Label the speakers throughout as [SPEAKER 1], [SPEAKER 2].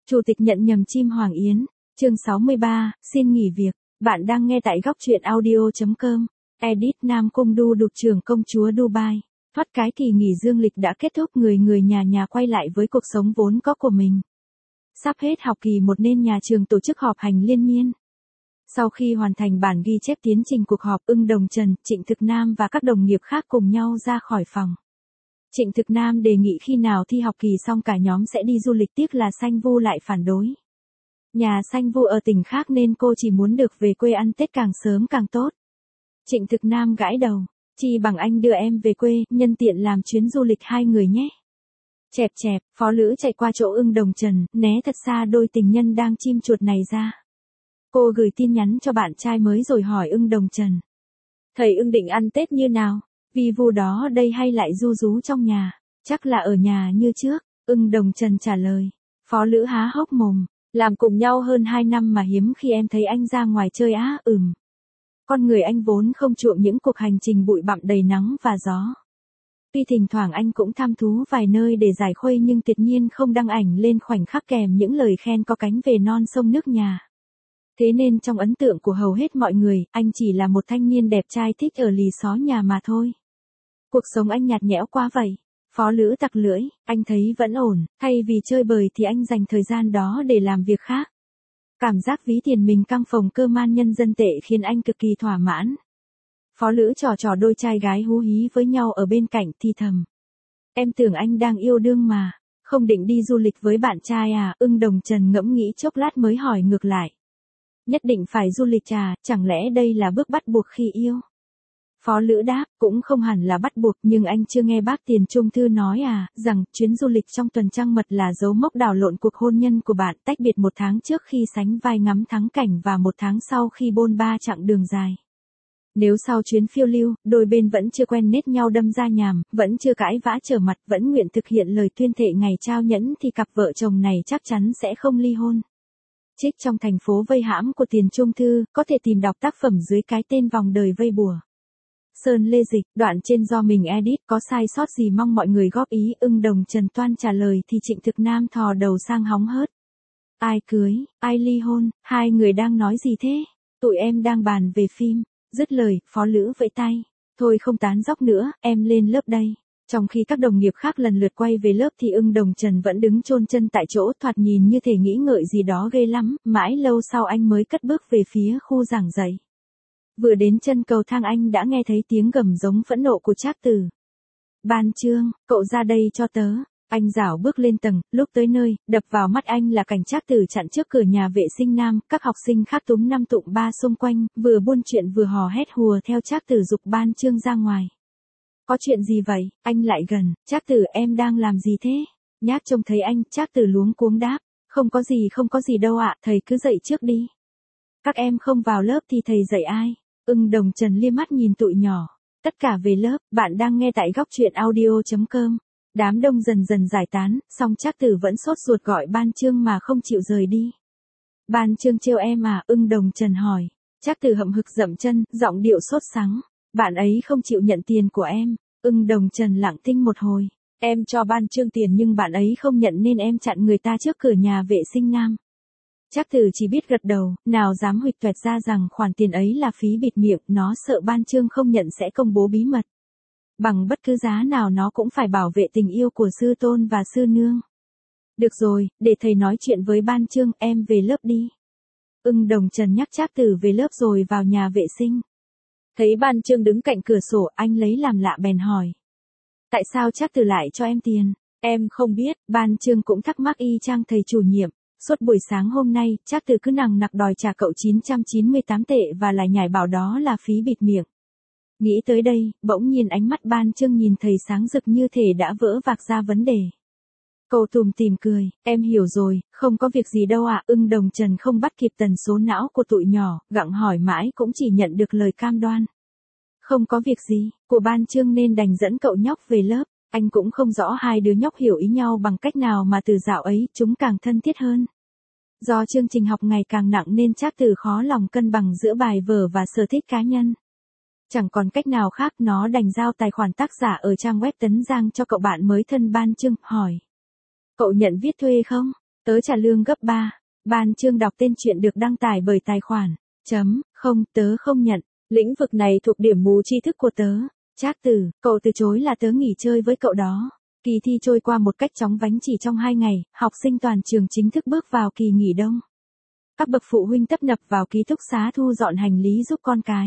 [SPEAKER 1] Chủ tịch nhận nhầm chim Hoàng Yến, chương 63, xin nghỉ việc. Bạn đang nghe tại góc truyện audio.com. Edit Nam Cung Du đục trưởng công chúa Dubai. Thoát cái kỳ nghỉ dương lịch đã kết thúc, người nhà quay lại với cuộc sống vốn có của mình. Sắp hết học kỳ 1 nên nhà trường tổ chức họp hành liên miên. Sau khi hoàn thành bản ghi chép tiến trình cuộc họp, Ưng Đồng Trần, Trịnh Thực Nam và các đồng nghiệp khác cùng nhau ra khỏi phòng. Trịnh Thực Nam đề nghị khi nào thi học kỳ xong cả nhóm sẽ đi du lịch, tiếc là Sanh Vu lại phản đối. Nhà Sanh Vu ở tỉnh khác nên cô chỉ muốn được về quê ăn Tết càng sớm càng tốt. Trịnh Thực Nam gãi đầu, chi bằng anh đưa em về quê, nhân tiện làm chuyến du lịch 2 người nhé. Chẹp chẹp, Phó Lữ chạy qua chỗ Ưng Đồng Trần, né thật xa đôi tình nhân đang chim chuột này ra. Cô gửi tin nhắn cho bạn trai mới rồi hỏi Ưng Đồng Trần. Thầy Ưng định ăn Tết như nào? Vi vu đó đây hay lại ru rú trong nhà? Chắc là ở nhà như trước, Ưng Đồng Trần trả lời. Phó Lữ há hốc mồm, làm cùng nhau hơn 2 năm mà hiếm khi em thấy anh ra ngoài chơi á. Con người anh vốn không chuộng những cuộc hành trình bụi bặm đầy nắng và gió. Tuy thỉnh thoảng anh cũng tham thú vài nơi để giải khuây nhưng tuyệt nhiên không đăng ảnh lên khoảnh khắc kèm những lời khen có cánh về non sông nước nhà. Thế nên trong ấn tượng của hầu hết mọi người, anh chỉ là một thanh niên đẹp trai thích ở lì xó nhà mà thôi. Cuộc sống anh nhạt nhẽo quá vậy. Phó Lữ tặc lưỡi, anh thấy vẫn ổn, thay vì chơi bời thì anh dành thời gian đó để làm việc khác. Cảm giác ví tiền mình căng phòng cơ man nhân dân tệ khiến anh cực kỳ thỏa mãn. Phó Lữ trò đôi trai gái hú hí với nhau ở bên cạnh thì thầm. Em tưởng anh đang yêu đương mà, không định đi du lịch với bạn trai à? Ưng Đồng Trần ngẫm nghĩ chốc lát mới hỏi ngược lại. Nhất định phải du lịch à, chẳng lẽ đây là bước bắt buộc khi yêu? Phó Lữ đáp, cũng không hẳn là bắt buộc, nhưng anh chưa nghe bác Tiền Trung Thư nói à, rằng chuyến du lịch trong tuần trăng mật là dấu mốc đảo lộn cuộc hôn nhân của bạn, tách biệt 1 tháng trước khi sánh vai ngắm thắng cảnh và 1 tháng sau khi bôn ba chặng đường dài. Nếu sau chuyến phiêu lưu, đôi bên vẫn chưa quen nết nhau đâm ra nhàm, vẫn chưa cãi vã trở mặt, vẫn nguyện thực hiện lời tuyên thệ ngày trao nhẫn thì cặp vợ chồng này chắc chắn sẽ không ly hôn. Trích trong Thành phố vây hãm của Tiền Trung Thư, có thể tìm đọc tác phẩm dưới cái tên Vòng đời vây bùa. Sơn Lê Dịch, đoạn trên do mình edit, có sai sót gì mong mọi người góp ý. Ưng Đồng Trần toan trả lời thì Trịnh Thực Nam thò đầu sang hóng hớt. Ai cưới, ai ly hôn, hai người đang nói gì thế? Tụi em đang bàn về phim. Dứt lời, Phó Lữ vẫy tay. Thôi không tán dóc nữa, em lên lớp đây. Trong khi các đồng nghiệp khác lần lượt quay về lớp thì Ưng Đồng Trần vẫn đứng chôn chân tại chỗ, thoạt nhìn như thể nghĩ ngợi gì đó ghê lắm. Mãi lâu sau anh mới cất bước về phía khu giảng dạy. Vừa đến chân cầu thang anh đã nghe thấy tiếng gầm giống phẫn nộ của Trác Tử. Ban Trương, cậu ra đây cho tớ. Anh rảo bước lên tầng, lúc tới nơi, đập vào mắt anh là cảnh Trác Tử chặn trước cửa nhà vệ sinh nam, các học sinh khác túm năm tụm ba xung quanh, vừa buôn chuyện vừa hò hét hùa theo Trác Tử giục Ban Trương ra ngoài. Có chuyện gì vậy? Anh lại gần, Trác Tử em đang làm gì thế? Nhác trông thấy anh, Trác Tử luống cuống đáp, không có gì đâu ạ, thầy cứ dậy trước đi. Các em không vào lớp thì thầy dạy ai? Ưng Đồng Trần liếc mắt nhìn tụi nhỏ. Tất cả về lớp, bạn đang nghe tại góc truyện audio.com. Đám đông dần dần giải tán, song Trác Tử vẫn sốt ruột gọi Ban Trương mà không chịu rời đi. Ban Trương trêu em à? Ưng Đồng Trần hỏi. Trác Tử hậm hực dậm chân, giọng điệu sốt sắng. Bạn ấy không chịu nhận tiền của em. Ưng Đồng Trần lặng thinh một hồi. Em cho Ban Trương tiền nhưng bạn ấy không nhận nên em chặn người ta trước cửa nhà vệ sinh nam. Trác Tử chỉ biết gật đầu, nào dám huỵch toẹt ra rằng khoản tiền ấy là phí bịt miệng, nó sợ Ban Trương không nhận sẽ công bố bí mật. Bằng bất cứ giá nào nó cũng phải bảo vệ tình yêu của sư tôn và sư nương. Được rồi, để thầy nói chuyện với Ban Trương, em về lớp đi. Ưng Đồng Trần nhắc Trác Tử về lớp rồi vào nhà vệ sinh. Thấy Ban Trương đứng cạnh cửa sổ, anh lấy làm lạ bèn hỏi. Tại sao Trác Tử lại cho em tiền? Em không biết. Ban Trương cũng thắc mắc y chang thầy chủ nhiệm. Suốt buổi sáng hôm nay, Trác Tử cứ nằng nặc đòi trả cậu 998 tệ và lại nhảy bảo đó là phí bịt miệng. Nghĩ tới đây, bỗng nhiên ánh mắt Ban Trương nhìn thầy sáng rực như thể đã vỡ vạc ra vấn đề. Cậu tủm tỉm cười, em hiểu rồi, không có việc gì đâu ạ. Ưng Đồng Trần không bắt kịp tần số não của tụi nhỏ, gặng hỏi mãi cũng chỉ nhận được lời cam đoan. Không có việc gì, của Ban Trương nên đành dẫn cậu nhóc về lớp. Anh cũng không rõ hai đứa nhóc hiểu ý nhau bằng cách nào mà từ dạo ấy chúng càng thân thiết hơn. Do chương trình học ngày càng nặng nên Trác Tử khó lòng cân bằng giữa bài vở và sở thích cá nhân. Chẳng còn cách nào khác, nó đành giao tài khoản tác giả ở trang web Tấn Giang cho cậu bạn mới thân Ban Trương, hỏi. Cậu nhận viết thuê không? Tớ trả lương gấp 3. Ban chương đọc tên truyện được đăng tải bởi tài khoản. Không, tớ không nhận. Lĩnh vực này thuộc điểm mù tri thức của tớ. Trác Tử, cậu từ chối là tớ nghỉ chơi với cậu đó. Kỳ thi trôi qua một cách chóng vánh chỉ trong 2 ngày, học sinh toàn trường chính thức bước vào kỳ nghỉ đông. Các bậc phụ huynh tấp nập vào ký túc xá thu dọn hành lý giúp con cái.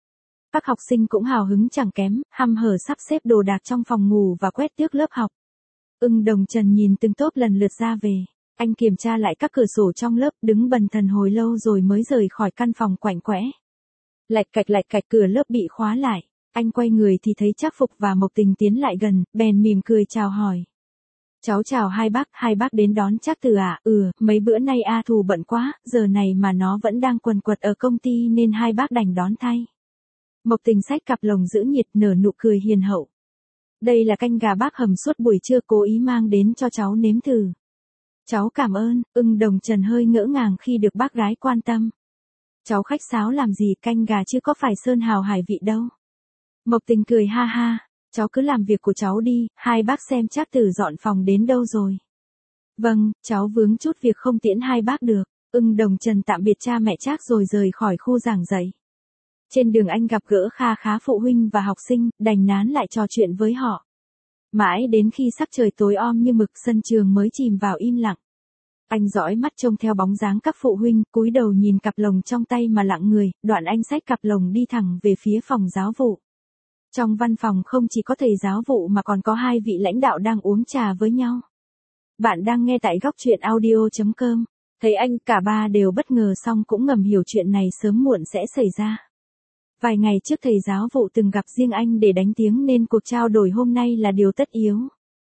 [SPEAKER 1] Các học sinh cũng hào hứng chẳng kém, hăm hở sắp xếp đồ đạc trong phòng ngủ và quét tước lớp học. Đồng Trần nhìn từng tốp lần lượt ra về. Anh kiểm tra lại các cửa sổ trong lớp, đứng bần thần hồi lâu rồi mới rời khỏi căn phòng quạnh quẽ. Lạch cạch cửa lớp bị khóa lại. Anh quay người thì thấy Trác Phục và Mộc Tình tiến lại gần, bèn mỉm cười chào hỏi. Cháu chào hai bác đến đón Trác Tử à? Mấy bữa nay A Thù bận quá, giờ này mà nó vẫn đang quần quật ở công ty nên hai bác đành đón thay. Mộc Tình xách cặp lồng giữ nhiệt nở nụ cười hiền hậu. Đây là canh gà bác hầm suốt buổi trưa cố ý mang đến cho cháu nếm thử. Cháu cảm ơn. Đồng Trần hơi ngỡ ngàng khi được bác gái quan tâm. Cháu khách sáo làm gì, canh gà chứ có phải sơn hào hải vị đâu. Mộc Tình cười ha ha, cháu cứ làm việc của cháu đi, hai bác xem Trác Tử dọn phòng đến đâu rồi. Vâng, cháu vướng chút việc không tiễn hai bác được. Đồng Trần tạm biệt cha mẹ Trác rồi rời khỏi khu giảng dạy. Trên đường anh gặp gỡ kha khá phụ huynh và học sinh, đành nán lại trò chuyện với họ. Mãi đến khi sắc trời tối om như mực, sân trường mới chìm vào im lặng. Anh dõi mắt trông theo bóng dáng các phụ huynh, cúi đầu nhìn cặp lồng trong tay mà lặng người, đoạn anh xách cặp lồng đi thẳng về phía phòng giáo vụ. Trong văn phòng không chỉ có thầy giáo vụ mà còn có hai vị lãnh đạo đang uống trà với nhau. Bạn đang nghe tại góc truyện audio.com. Thấy anh, cả ba đều bất ngờ song cũng ngầm hiểu chuyện này sớm muộn sẽ xảy ra. Vài ngày trước thầy giáo vụ từng gặp riêng anh để đánh tiếng nên cuộc trao đổi hôm nay là điều tất yếu.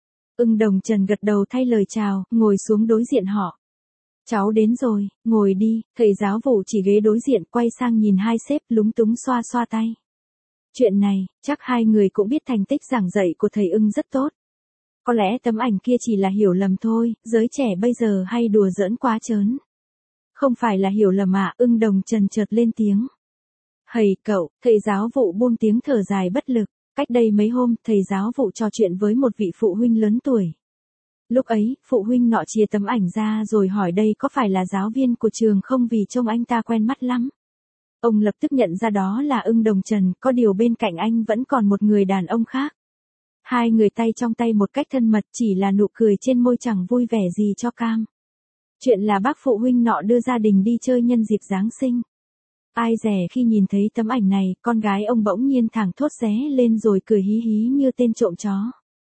[SPEAKER 1] Đồng Trần gật đầu thay lời chào, ngồi xuống đối diện họ. Cháu đến rồi, ngồi đi. Thầy giáo vụ chỉ ghế đối diện, quay sang nhìn hai sếp, lúng túng xoa xoa tay. Chuyện này, chắc hai người cũng biết thành tích giảng dạy của thầy rất tốt. Có lẽ tấm ảnh kia chỉ là hiểu lầm thôi, giới trẻ bây giờ hay đùa giỡn quá trớn. Không phải là hiểu lầm à? Đồng Trần chợt lên tiếng. Hầy cậu, thầy giáo vụ buông tiếng thở dài bất lực. Cách đây mấy hôm, thầy giáo vụ trò chuyện với một vị phụ huynh lớn tuổi. Lúc ấy, phụ huynh nọ chia tấm ảnh ra rồi hỏi đây có phải là giáo viên của trường không vì trông anh ta quen mắt lắm. Ông lập tức nhận ra đó là Đồng Trần, có điều bên cạnh anh vẫn còn một người đàn ông khác. Hai người tay trong tay một cách thân mật, chỉ là nụ cười trên môi chẳng vui vẻ gì cho cam. Chuyện là bác phụ huynh nọ đưa gia đình đi chơi nhân dịp Giáng sinh. Ai dè khi nhìn thấy tấm ảnh này, con gái ông bỗng nhiên thẳng thốt ré lên rồi cười hí hí như tên trộm chó.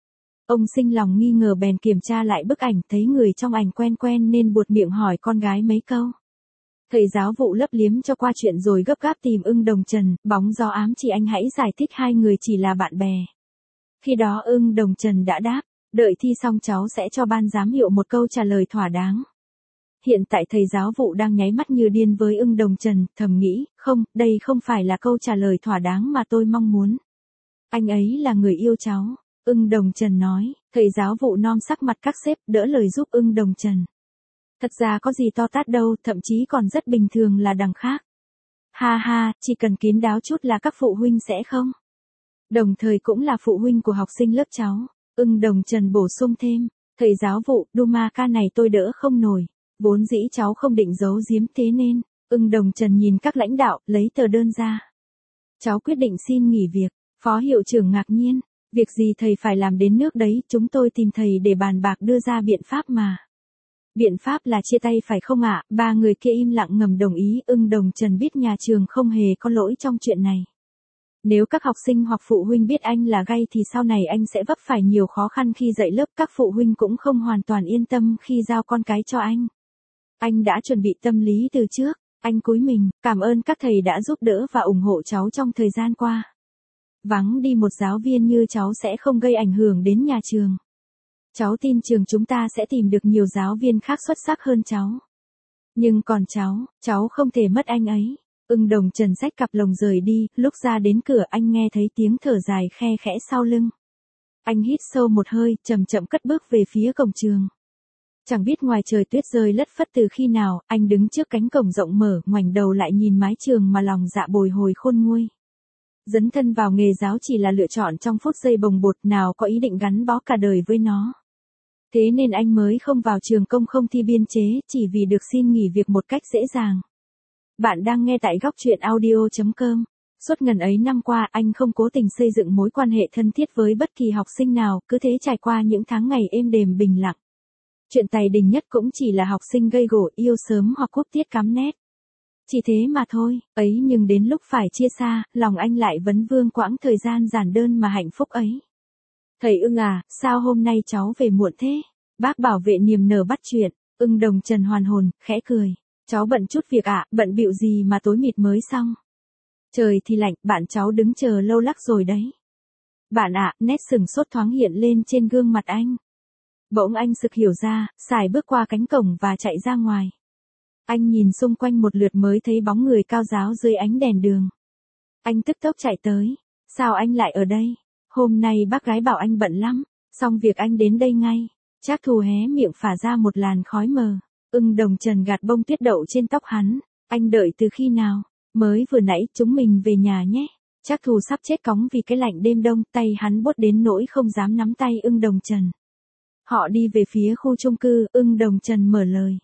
[SPEAKER 1] Ông sinh lòng nghi ngờ bèn kiểm tra lại bức ảnh, thấy người trong ảnh quen quen nên buột miệng hỏi con gái mấy câu. Thầy giáo vụ lấp liếm cho qua chuyện rồi gấp gáp tìm Đồng Trần, bóng gió ám chỉ anh hãy giải thích hai người chỉ là bạn bè. Khi đó Đồng Trần đã đáp, đợi thi xong cháu sẽ cho ban giám hiệu một câu trả lời thỏa đáng. Hiện tại thầy giáo vụ đang nháy mắt như điên với Đồng Trần, thầm nghĩ, không, đây không phải là câu trả lời thỏa đáng mà tôi mong muốn. Anh ấy là người yêu cháu. Đồng Trần nói, thầy giáo vụ nom sắc mặt các sếp, đỡ lời giúp Đồng Trần. Thật ra có gì to tát đâu, thậm chí còn rất bình thường là đằng khác. Ha ha, chỉ cần kín đáo chút là các phụ huynh sẽ không. Đồng thời cũng là phụ huynh của học sinh lớp cháu. Đồng Trần bổ sung thêm, thầy giáo vụ, Duma ca này tôi đỡ không nổi. Vốn dĩ cháu không định giấu giếm thế nên. Đồng Trần nhìn các lãnh đạo, lấy tờ đơn ra. Cháu quyết định xin nghỉ việc. Phó hiệu trưởng ngạc nhiên. Việc gì thầy phải làm đến nước đấy, chúng tôi tìm thầy để bàn bạc đưa ra biện pháp mà. Biện pháp là chia tay phải không ạ? Ba người kia im lặng ngầm đồng ý. Đồng Trần biết nhà trường không hề có lỗi trong chuyện này. Nếu các học sinh hoặc phụ huynh biết anh là gay thì sau này anh sẽ vấp phải nhiều khó khăn khi dạy lớp. Các phụ huynh cũng không hoàn toàn yên tâm khi giao con cái cho anh. Anh đã chuẩn bị tâm lý từ trước. Anh cúi mình, cảm ơn các thầy đã giúp đỡ và ủng hộ cháu trong thời gian qua. Vắng đi một giáo viên như cháu sẽ không gây ảnh hưởng đến nhà trường. Cháu tin trường chúng ta sẽ tìm được nhiều giáo viên khác xuất sắc hơn cháu. Nhưng còn cháu không thể mất anh ấy. Đồng Trần xách cặp lồng rời đi, lúc ra đến cửa anh nghe thấy tiếng thở dài khe khẽ sau lưng. Anh hít sâu một hơi, chậm chậm cất bước về phía cổng trường. Chẳng biết ngoài trời tuyết rơi lất phất từ khi nào, anh đứng trước cánh cổng rộng mở, ngoảnh đầu lại nhìn mái trường mà lòng dạ bồi hồi khôn nguôi. Dấn thân vào nghề giáo chỉ là lựa chọn trong phút giây bồng bột, nào có ý định gắn bó cả đời với nó. Thế nên anh mới không vào trường công không thi biên chế, chỉ vì được xin nghỉ việc một cách dễ dàng. Bạn đang nghe tại góc chuyện audio.com. Suốt ngần ấy năm qua, anh không cố tình xây dựng mối quan hệ thân thiết với bất kỳ học sinh nào, cứ thế trải qua những tháng ngày êm đềm bình lặng. Chuyện tài đình nhất cũng chỉ là học sinh gây gổ, yêu sớm hoặc cúp tiết cắm nét. Chỉ thế mà thôi, ấy nhưng đến lúc phải chia xa, lòng anh lại vấn vương quãng thời gian giản đơn mà hạnh phúc ấy. Thầy Ưng à, sao hôm nay cháu về muộn thế? Bác bảo vệ niềm nở bắt chuyện. Ưng Đồng Trần hoàn hồn, khẽ cười. Cháu bận chút việc ạ, bận bịu gì mà tối mịt mới xong. Trời thì lạnh, bạn cháu đứng chờ lâu lắc rồi đấy. Bạn ạ, nét sừng sốt thoáng hiện lên trên gương mặt anh. Bỗng anh sực hiểu ra, xài bước qua cánh cổng và chạy ra ngoài. Anh nhìn xung quanh một lượt mới thấy bóng người cao ráo dưới ánh đèn đường. Anh tức tốc chạy tới. Sao anh lại ở đây? Hôm nay bác gái bảo anh bận lắm, xong việc anh đến đây ngay. Trác Thù hé miệng phả ra một làn khói mờ. Ưng Đồng Trần gạt bông tuyết đậu trên tóc hắn. Anh đợi từ khi nào? Mới vừa nãy, chúng mình về nhà nhé. Trác Thù sắp chết cóng vì cái lạnh đêm đông, tay hắn buốt đến nỗi không dám nắm tay Ưng Đồng Trần. Họ đi về phía khu chung cư, Ưng Đồng Trần mở lời.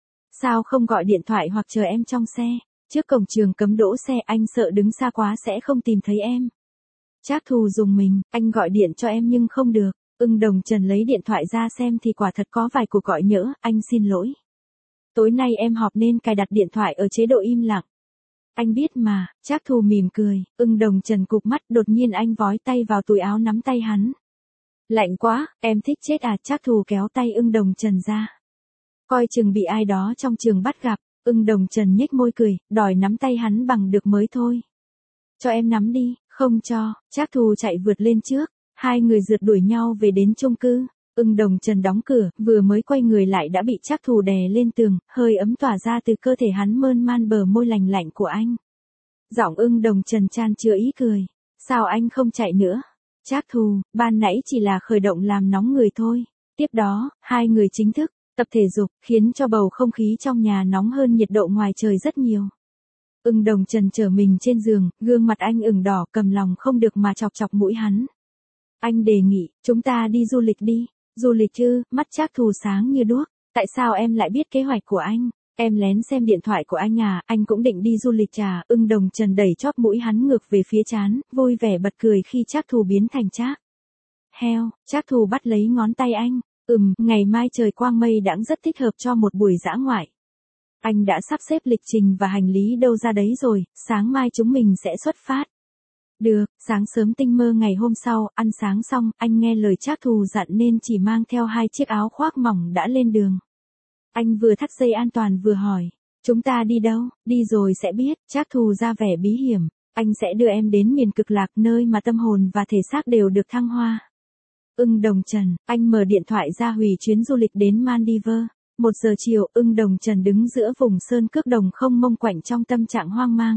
[SPEAKER 1] Sao không gọi điện thoại hoặc chờ em trong xe? Trước cổng trường cấm đỗ xe, anh sợ đứng xa quá sẽ không tìm thấy em. Trác Thù rùng mình, anh gọi điện cho em nhưng không được. Ưng Đồng Trần lấy điện thoại ra xem thì quả thật có vài cuộc gọi nhỡ, anh xin lỗi. Tối nay em họp nên cài đặt điện thoại ở chế độ im lặng. Anh biết mà, Trác Thù mỉm cười, Ưng Đồng Trần cụp mắt, đột nhiên anh vói tay vào túi áo nắm tay hắn. Lạnh quá, em thích chết à? Trác Thù kéo tay Ưng Đồng Trần ra. Coi chừng bị ai đó trong trường bắt gặp. Ưng Đồng Trần nhếch môi cười, đòi nắm tay hắn bằng được mới thôi. Cho em nắm đi. Không cho. Trác Thù chạy vượt lên trước. Hai người rượt đuổi nhau về đến chung cư. Ưng Đồng Trần đóng cửa, vừa mới quay người lại đã bị Trác Thù đè lên tường, hơi ấm tỏa ra từ cơ thể hắn mơn man bờ môi lành lạnh của anh. Giọng Ưng Đồng Trần chan chứa ý cười. Sao anh không chạy nữa? Trác Thù, ban nãy chỉ là khởi động làm nóng người thôi. Tiếp đó, hai người chính thức tập thể dục, khiến cho bầu không khí trong nhà nóng hơn nhiệt độ ngoài trời rất nhiều. Ưng Đồng Trần trở mình trên giường, gương mặt anh ửng đỏ, cầm lòng không được mà chọc chọc mũi hắn. Anh đề nghị, chúng ta đi du lịch đi. Du lịch chứ? Mắt Trác Thù sáng như đuốc. Tại sao em lại biết kế hoạch của anh? Em lén xem điện thoại của anh à? Anh cũng định đi du lịch à? Ưng Đồng Trần đẩy chóp mũi hắn ngược về phía trán, vui vẻ bật cười khi Trác Thù biến thành Trác heo. Trác Thù bắt lấy ngón tay anh. Ngày mai trời quang mây đãng rất thích hợp cho một buổi dã ngoại. Anh đã sắp xếp lịch trình và hành lý đâu ra đấy rồi, sáng mai chúng mình sẽ xuất phát. Được. Sáng sớm tinh mơ ngày hôm sau, ăn sáng xong, anh nghe lời Trác Thù dặn nên chỉ mang theo 2 chiếc áo khoác mỏng đã lên đường. Anh vừa thắt dây an toàn vừa hỏi, chúng ta đi đâu? Đi rồi sẽ biết. Trác Thù ra vẻ bí hiểm, anh sẽ đưa em đến miền cực lạc, nơi mà tâm hồn và thể xác đều được thăng hoa. Ưng Đồng Trần, anh mở điện thoại ra hủy chuyến du lịch đến Maldives. 1 giờ chiều, Ưng Đồng Trần đứng giữa vùng sơn cước đồng không mông quạnh trong tâm trạng hoang mang.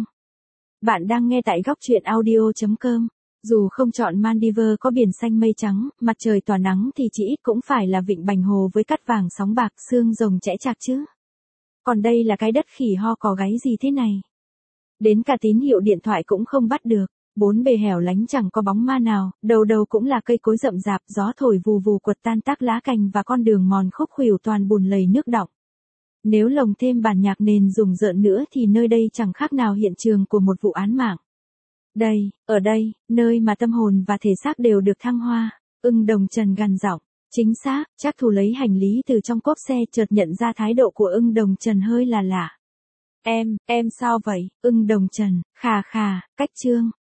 [SPEAKER 1] Bạn đang nghe tại góc chuyện audio.com. Dù không chọn Maldives có biển xanh mây trắng, mặt trời tỏa nắng thì chỉ ít cũng phải là vịnh Bành Hồ với cát vàng sóng bạc, xương rồng chẽ chạc chứ. Còn đây là cái đất khỉ ho có gáy gì thế này? Đến cả tín hiệu điện thoại cũng không bắt được. 4 bề hẻo lánh chẳng có bóng ma nào, đầu đầu cũng là cây cối rậm rạp, gió thổi vù vù quật tan tác lá cành và con đường mòn khúc khuỷu toàn bùn lầy nước đọng. Nếu lồng thêm bản nhạc nền rùng rợn nữa thì nơi đây chẳng khác nào hiện trường của một vụ án mạng. Đây, ở đây, nơi mà tâm hồn và thể xác đều được thăng hoa. Ưng Đồng Trần gằn giọng. Chính xác. Trác Thù lấy hành lý từ trong cốp xe, chợt nhận ra thái độ của Ưng Đồng Trần hơi là lạ. Em sao vậy? Ưng Đồng Trần, khà khà, cách trương.